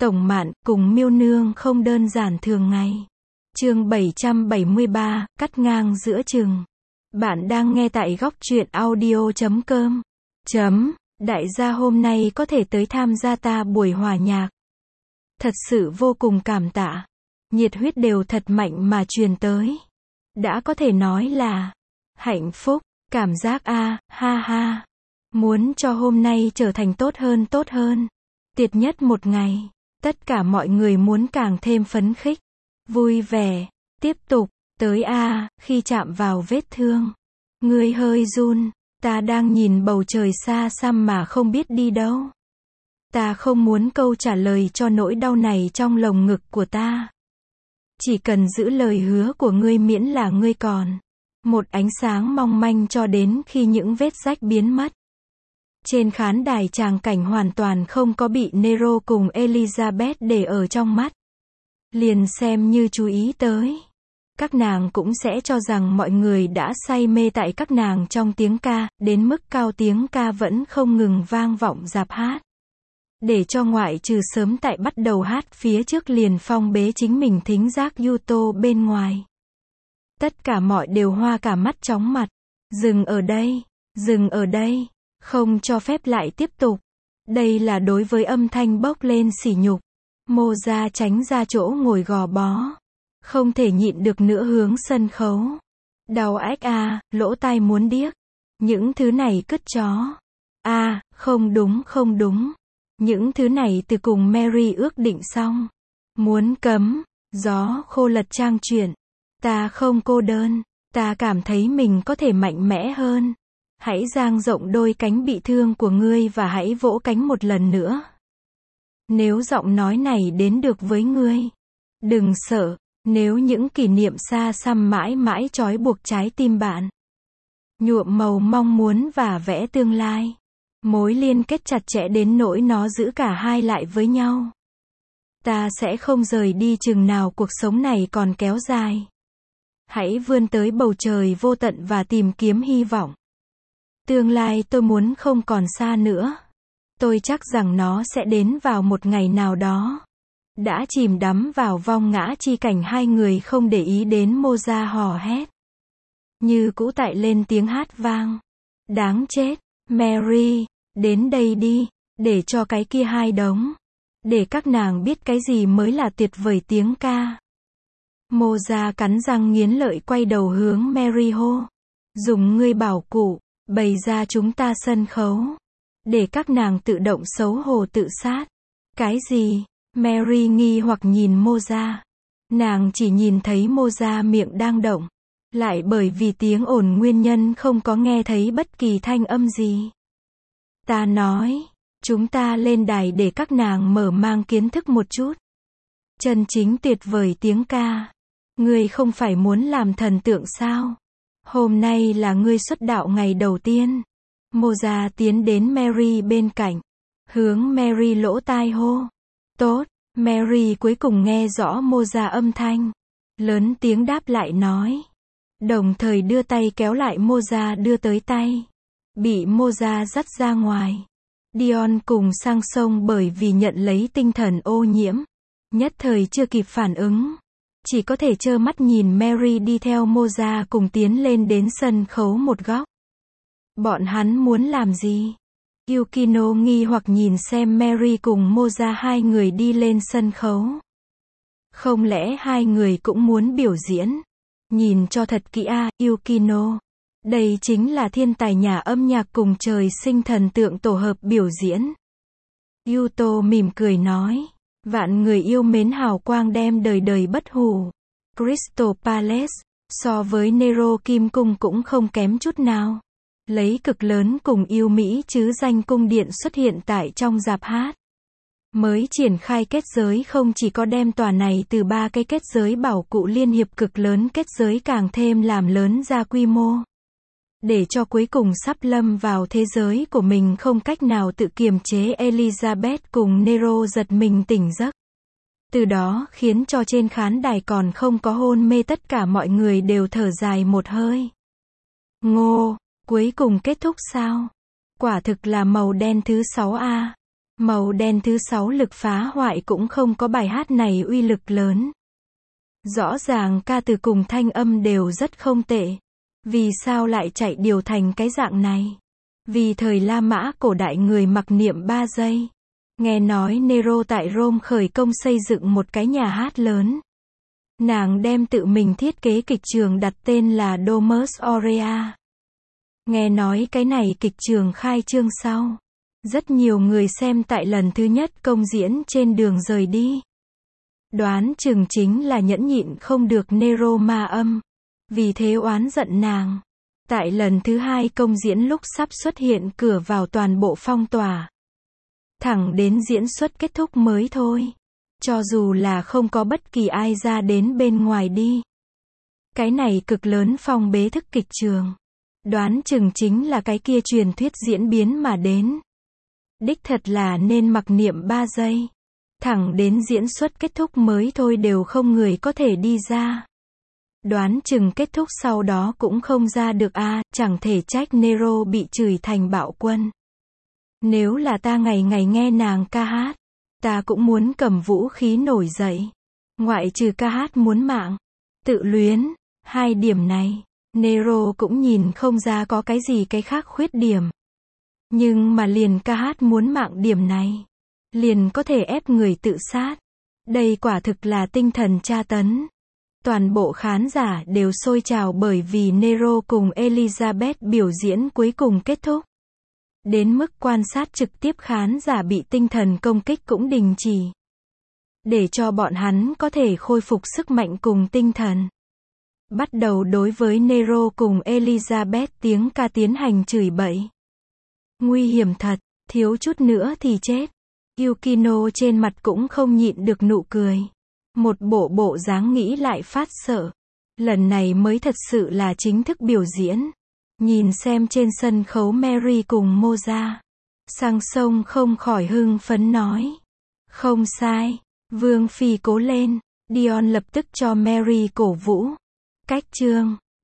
Tổng Mạn cùng Miêu Nương không đơn giản thường ngày. Chương 773, cắt ngang giữa chừng. Bạn đang nghe tại góc truyện audio.com. Đại gia hôm nay có thể tới tham gia ta buổi hòa nhạc. Thật sự vô cùng cảm tạ. Nhiệt huyết đều thật mạnh mà truyền tới. Đã có thể nói là hạnh phúc, cảm giác ha ha. Muốn cho hôm nay trở thành tốt hơn. Tiệt nhất một ngày. Tất cả mọi người muốn càng thêm phấn khích, vui vẻ, tiếp tục, tới khi chạm vào vết thương. Người hơi run, ta đang nhìn bầu trời xa xăm mà không biết đi đâu. Ta không muốn câu trả lời cho nỗi đau này trong lồng ngực của ta. Chỉ cần giữ lời hứa của ngươi miễn là ngươi còn một ánh sáng mong manh cho đến khi những vết rách biến mất. Trên khán đài tràng cảnh hoàn toàn không có bị Nero cùng Elizabeth để ở trong mắt. Liền xem như chú ý tới. Các nàng cũng sẽ cho rằng mọi người đã say mê tại các nàng trong tiếng ca, đến mức cao tiếng ca vẫn không ngừng vang vọng dạp hát. Để cho ngoại trừ sớm tại bắt đầu hát phía trước liền phong bế chính mình thính giác Yuto bên ngoài. Tất cả mọi đều hoa cả mắt chóng mặt. Dừng ở đây. Không cho phép lại tiếp tục. Đây là đối với âm thanh bốc lên sỉ nhục. Moza tránh ra chỗ ngồi gò bó. Không thể nhịn được nữa hướng sân khấu. Đau ách lỗ tai muốn điếc. Những thứ này cứt chó. Không đúng. Những thứ này từ cùng Mary ước định xong. Muốn cấm. Gió khô lật trang truyện. Ta không cô đơn. Ta cảm thấy mình có thể mạnh mẽ hơn. Hãy dang rộng đôi cánh bị thương của ngươi và hãy vỗ cánh một lần nữa. Nếu giọng nói này đến được với ngươi, đừng sợ, nếu những kỷ niệm xa xăm mãi mãi trói buộc trái tim bạn. Nhuộm màu mong muốn và vẽ tương lai. Mối liên kết chặt chẽ đến nỗi nó giữ cả hai lại với nhau. Ta sẽ không rời đi chừng nào cuộc sống này còn kéo dài. Hãy vươn tới bầu trời vô tận và tìm kiếm hy vọng. Tương lai tôi muốn không còn xa nữa. Tôi chắc rằng nó sẽ đến vào một ngày nào đó. Đã chìm đắm vào vong ngã chi cảnh hai người không để ý đến Moza hò hét. Như cũ tại lên tiếng hát vang. Đáng chết, Mary, đến đây đi, để cho cái kia hai đống. Để các nàng biết cái gì mới là tuyệt vời tiếng ca. Moza cắn răng nghiến lợi quay đầu hướng Mary hô. Dùng ngươi bảo cụ. Bày ra chúng ta sân khấu. Để các nàng tự động xấu hổ tự sát. Cái gì? Mary nghi hoặc nhìn Moza. Nàng chỉ nhìn thấy Moza miệng đang động. Lại bởi vì tiếng ồn nguyên nhân không có nghe thấy bất kỳ thanh âm gì. Ta nói. Chúng ta lên đài để các nàng mở mang kiến thức một chút. Chân chính tuyệt vời tiếng ca. Ngươi không phải muốn làm thần tượng sao? Hôm nay là ngươi xuất đạo ngày đầu tiên. Moza tiến đến Mary bên cạnh. Hướng Mary lỗ tai hô. Tốt, Mary cuối cùng nghe rõ Moza âm thanh. Lớn tiếng đáp lại nói. Đồng thời đưa tay kéo lại Moza đưa tới tay. Bị Moza dắt ra ngoài. Dion cùng sang sông bởi vì nhận lấy tinh thần ô nhiễm. Nhất thời chưa kịp phản ứng. Chỉ có thể trơ mắt nhìn Mary đi theo Moza cùng tiến lên đến sân khấu một góc. Bọn hắn muốn làm gì? Yukino nghi hoặc nhìn xem Mary cùng Moza hai người đi lên sân khấu. Không lẽ hai người cũng muốn biểu diễn? Nhìn cho thật kỹ Yukino. Đây chính là thiên tài nhà âm nhạc cùng trời sinh thần tượng tổ hợp biểu diễn. Yuto mỉm cười nói. Vạn người yêu mến hào quang đem đời đời bất hủ. Crystal Palace, so với Nero Kim Cung cũng không kém chút nào. Lấy cực lớn cùng yêu Mỹ chứ danh cung điện xuất hiện tại trong dạp hát. Mới triển khai kết giới không chỉ có đem tòa này từ 3 cái kết giới bảo cụ liên hiệp cực lớn kết giới càng thêm làm lớn ra quy mô. Để cho cuối cùng sắp lâm vào thế giới của mình không cách nào tự kiềm chế Elizabeth cùng Nero giật mình tỉnh giấc. Từ đó khiến cho trên khán đài còn không có hôn mê tất cả mọi người đều thở dài một hơi. Ngô, cuối cùng kết thúc sao? Quả thực là màu đen thứ 6 Màu đen thứ 6 lực phá hoại cũng không có bài hát này uy lực lớn. Rõ ràng ca từ cùng thanh âm đều rất không tệ. Vì sao lại chạy điều thành cái dạng này? Vì thời La Mã cổ đại người mặc niệm 3 giây. Nghe nói Nero tại Rome khởi công xây dựng một cái nhà hát lớn. Nàng đem tự mình thiết kế kịch trường đặt tên là Domus Aurea. Nghe nói cái này kịch trường khai trương sau. Rất nhiều người xem tại lần thứ nhất công diễn trên đường rời đi. Đoán chừng chính là nhẫn nhịn không được Nero ma âm. Vì thế oán giận nàng. Tại lần thứ hai công diễn lúc sắp xuất hiện cửa vào toàn bộ phong tỏa. Thẳng đến diễn xuất kết thúc mới thôi. Cho dù là không có bất kỳ ai ra đến bên ngoài đi. Cái này cực lớn phong bế thức kịch trường. Đoán chừng chính là cái kia truyền thuyết diễn biến mà đến. Đích thật là nên mặc niệm 3 giây. Thẳng đến diễn xuất kết thúc mới thôi đều không người có thể đi ra. Đoán chừng kết thúc sau đó cũng không ra được chẳng thể trách Nero bị chửi thành bạo quân. Nếu là ta ngày ngày nghe nàng ca hát, ta cũng muốn cầm vũ khí nổi dậy. Ngoại trừ ca hát muốn mạng, tự luyến, hai điểm này, Nero cũng nhìn không ra có cái gì cái khác khuyết điểm. Nhưng mà liền ca hát muốn mạng điểm này, liền có thể ép người tự sát. Đây quả thực là tinh thần tra tấn. Toàn bộ khán giả đều sôi trào bởi vì Nero cùng Elizabeth biểu diễn cuối cùng kết thúc. Đến mức quan sát trực tiếp khán giả bị tinh thần công kích cũng đình chỉ. Để cho bọn hắn có thể khôi phục sức mạnh cùng tinh thần. Bắt đầu đối với Nero cùng Elizabeth tiếng ca tiến hành chửi bậy. Nguy hiểm thật, thiếu chút nữa thì chết. Yukino trên mặt cũng không nhịn được nụ cười. Một bộ dáng nghĩ lại phát sợ. Lần này mới thật sự là chính thức biểu diễn. Nhìn xem trên sân khấu Mary cùng Moza. Sang sông không khỏi hưng phấn nói. Không sai. Vương Phi cố lên. Dion lập tức cho Mary cổ vũ. Cách chương